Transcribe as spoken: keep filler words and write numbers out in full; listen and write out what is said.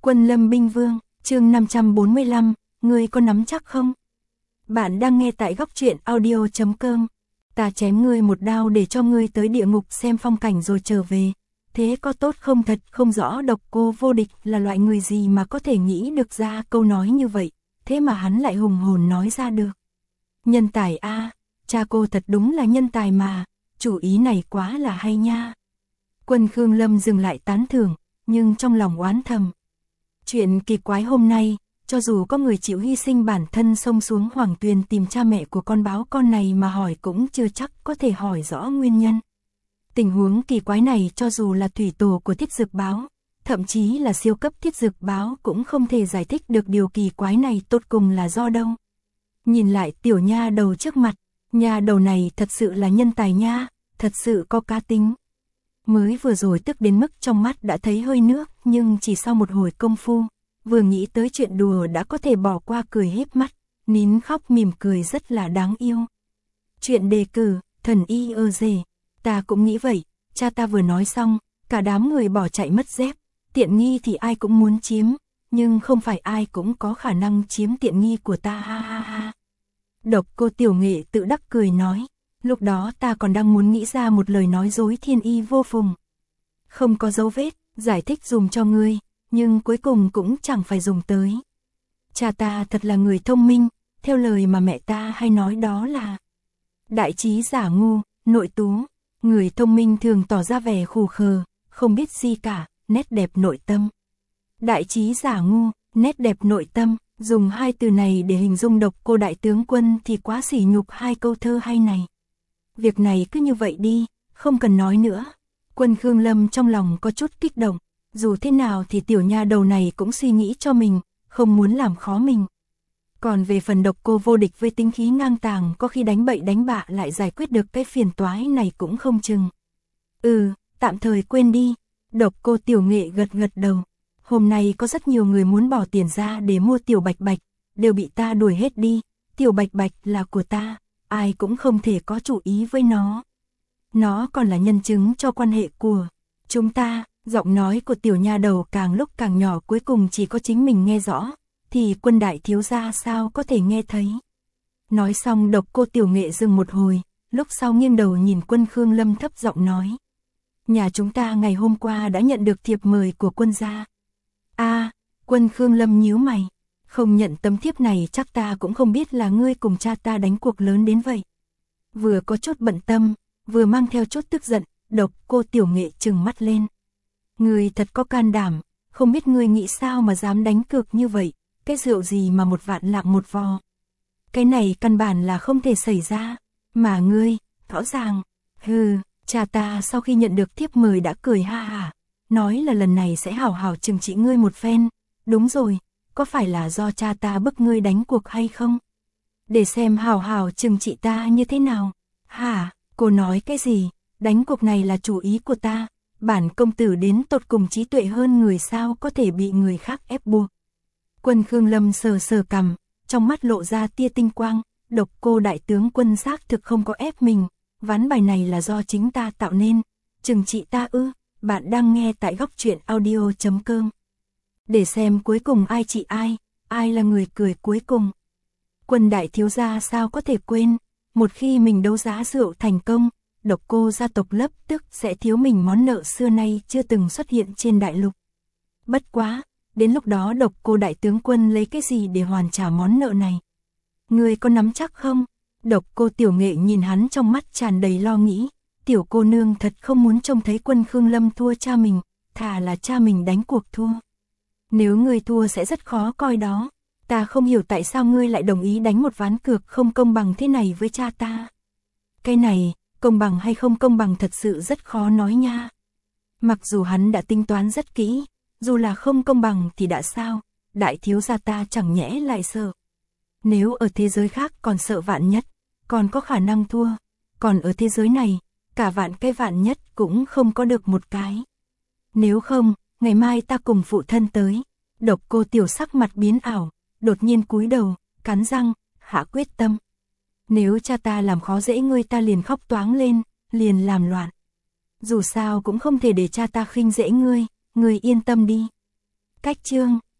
Quân Lâm binh vương, chương năm trăm bốn mươi lăm, ngươi có nắm chắc không? Bạn đang nghe tại góc truyện audio chấm com. Ta chém ngươi một đao để cho ngươi tới địa ngục xem phong cảnh rồi trở về. Thế có tốt không? Thật không rõ Độc Cô Vô Địch là loại người gì mà có thể nghĩ được ra câu nói như vậy, thế mà hắn lại hùng hồn nói ra được. Nhân tài a, à, cha cô thật đúng là nhân tài mà, chủ ý này quá là hay nha. Quân Khương Lâm dừng lại tán thưởng, nhưng trong lòng oán thầm. Chuyện kỳ quái hôm nay, cho dù có người chịu hy sinh bản thân xông xuống Hoàng Tuyền tìm cha mẹ của con báo con này mà hỏi cũng chưa chắc có thể hỏi rõ nguyên nhân. Tình huống kỳ quái này cho dù là thủy tổ của Thiết Dực Báo, thậm chí là siêu cấp Thiết Dực Báo cũng không thể giải thích được điều kỳ quái này tột cùng là do đâu. Nhìn lại tiểu nha đầu trước mặt, nha đầu này thật sự là nhân tài nha, thật sự có cá tính. Mới vừa rồi tức đến mức trong mắt đã thấy hơi nước, nhưng chỉ sau một hồi công phu, vừa nghĩ tới chuyện đùa đã có thể bỏ qua cười híp mắt, nín khóc mỉm cười rất là đáng yêu. Chuyện đề cử, thần y ơ dề, ta cũng nghĩ vậy, cha ta vừa nói xong, cả đám người bỏ chạy mất dép, tiện nghi thì ai cũng muốn chiếm, nhưng không phải ai cũng có khả năng chiếm tiện nghi của ta ha ha ha. Độc Cô Tiểu Nghệ tự đắc cười nói. Lúc đó ta còn đang muốn nghĩ ra một lời nói dối thiên y vô phùng. Không có dấu vết, giải thích dùng cho ngươi, nhưng cuối cùng cũng chẳng phải dùng tới. Cha ta thật là người thông minh, theo lời mà mẹ ta hay nói đó là đại trí giả ngu, nội tú, người thông minh thường tỏ ra vẻ khù khờ, không biết gì cả, nét đẹp nội tâm. Đại trí giả ngu, nét đẹp nội tâm, dùng hai từ này để hình dung Độc Cô đại tướng quân thì quá sỉ nhục hai câu thơ hay này. Việc này cứ như vậy đi, không cần nói nữa. Quân Khương Lâm trong lòng có chút kích động, dù thế nào thì tiểu nha đầu này cũng suy nghĩ cho mình, không muốn làm khó mình. Còn về phần Độc Cô Vô Địch với tính khí ngang tàng có khi đánh bậy đánh bạ lại giải quyết được cái phiền toái này cũng không chừng. Ừ, tạm thời quên đi. Độc Cô Tiểu Nghệ gật gật đầu. Hôm nay có rất nhiều người muốn bỏ tiền ra để mua Tiểu Bạch Bạch, đều bị ta đuổi hết đi. Tiểu Bạch Bạch là của ta, ai cũng không thể có chủ ý với nó. Nó còn là nhân chứng cho quan hệ của chúng ta. Giọng nói của tiểu nha đầu càng lúc càng nhỏ, cuối cùng chỉ có chính mình nghe rõ, thì Quân đại thiếu gia sao có thể nghe thấy. Nói xong Độc Cô Tiểu Nghệ dừng một hồi, lúc sau nghiêng đầu nhìn Quân Khương Lâm thấp giọng nói. Nhà chúng ta ngày hôm qua đã nhận được thiệp mời của quân gia. A, à, Quân Khương Lâm nhíu mày. Không nhận tấm thiếp này chắc ta cũng không biết là ngươi cùng cha ta đánh cuộc lớn đến vậy. Vừa có chút bận tâm, vừa mang theo chút tức giận, Độc Cô Tiểu Nghệ trừng mắt lên. Ngươi thật có can đảm, không biết ngươi nghĩ sao mà dám đánh cược như vậy, cái rượu gì mà một vạn lạc một vò. Cái này căn bản là không thể xảy ra, mà ngươi, rõ ràng, hừ, cha ta sau khi nhận được thiếp mời đã cười ha hả, nói là lần này sẽ hảo hảo trừng trị ngươi một phen, đúng rồi. Có phải là do cha ta bức ngươi đánh cuộc hay không? Để xem hào hào trừng trị ta như thế nào. Hả, cô nói cái gì? Đánh cuộc này là chủ ý của ta. Bản công tử đến tột cùng trí tuệ hơn người sao có thể bị người khác ép buộc. Quân Khương Lâm sờ sờ cằm, trong mắt lộ ra tia tinh quang. Độc Cô đại tướng quân xác thực không có ép mình. Ván bài này là do chính ta tạo nên. Trừng trị ta ư? Bạn đang nghe tại góc truyện audio chấm com. Để xem cuối cùng ai trị ai, ai là người cười cuối cùng. Quân đại thiếu gia sao có thể quên, một khi mình đấu giá rượu thành công, Độc Cô gia tộc lập tức sẽ thiếu mình món nợ xưa nay chưa từng xuất hiện trên đại lục. Bất quá, đến lúc đó Độc Cô đại tướng quân lấy cái gì để hoàn trả món nợ này? Ngươi có nắm chắc không? Độc Cô Tiểu Nghệ nhìn hắn trong mắt tràn đầy lo nghĩ, tiểu cô nương thật không muốn trông thấy Quân Khương Lâm thua cha mình, thà là cha mình đánh cuộc thua. Nếu ngươi thua sẽ rất khó coi đó. Ta không hiểu tại sao ngươi lại đồng ý đánh một ván cược không công bằng thế này với cha ta. Cái này, công bằng hay không công bằng thật sự rất khó nói nha. Mặc dù hắn đã tính toán rất kỹ, dù là không công bằng thì đã sao, đại thiếu gia ta chẳng nhẽ lại sợ. Nếu ở thế giới khác còn sợ vạn nhất, còn có khả năng thua, còn ở thế giới này, cả vạn cái vạn nhất cũng không có được một cái. Nếu không, ngày mai ta cùng phụ thân tới. Độc Cô Tiểu sắc mặt biến ảo, đột nhiên cúi đầu, cắn răng, hạ quyết tâm. Nếu cha ta làm khó dễ ngươi ta liền khóc toáng lên, liền làm loạn. Dù sao cũng không thể để cha ta khinh dễ ngươi, ngươi yên tâm đi. Cách chương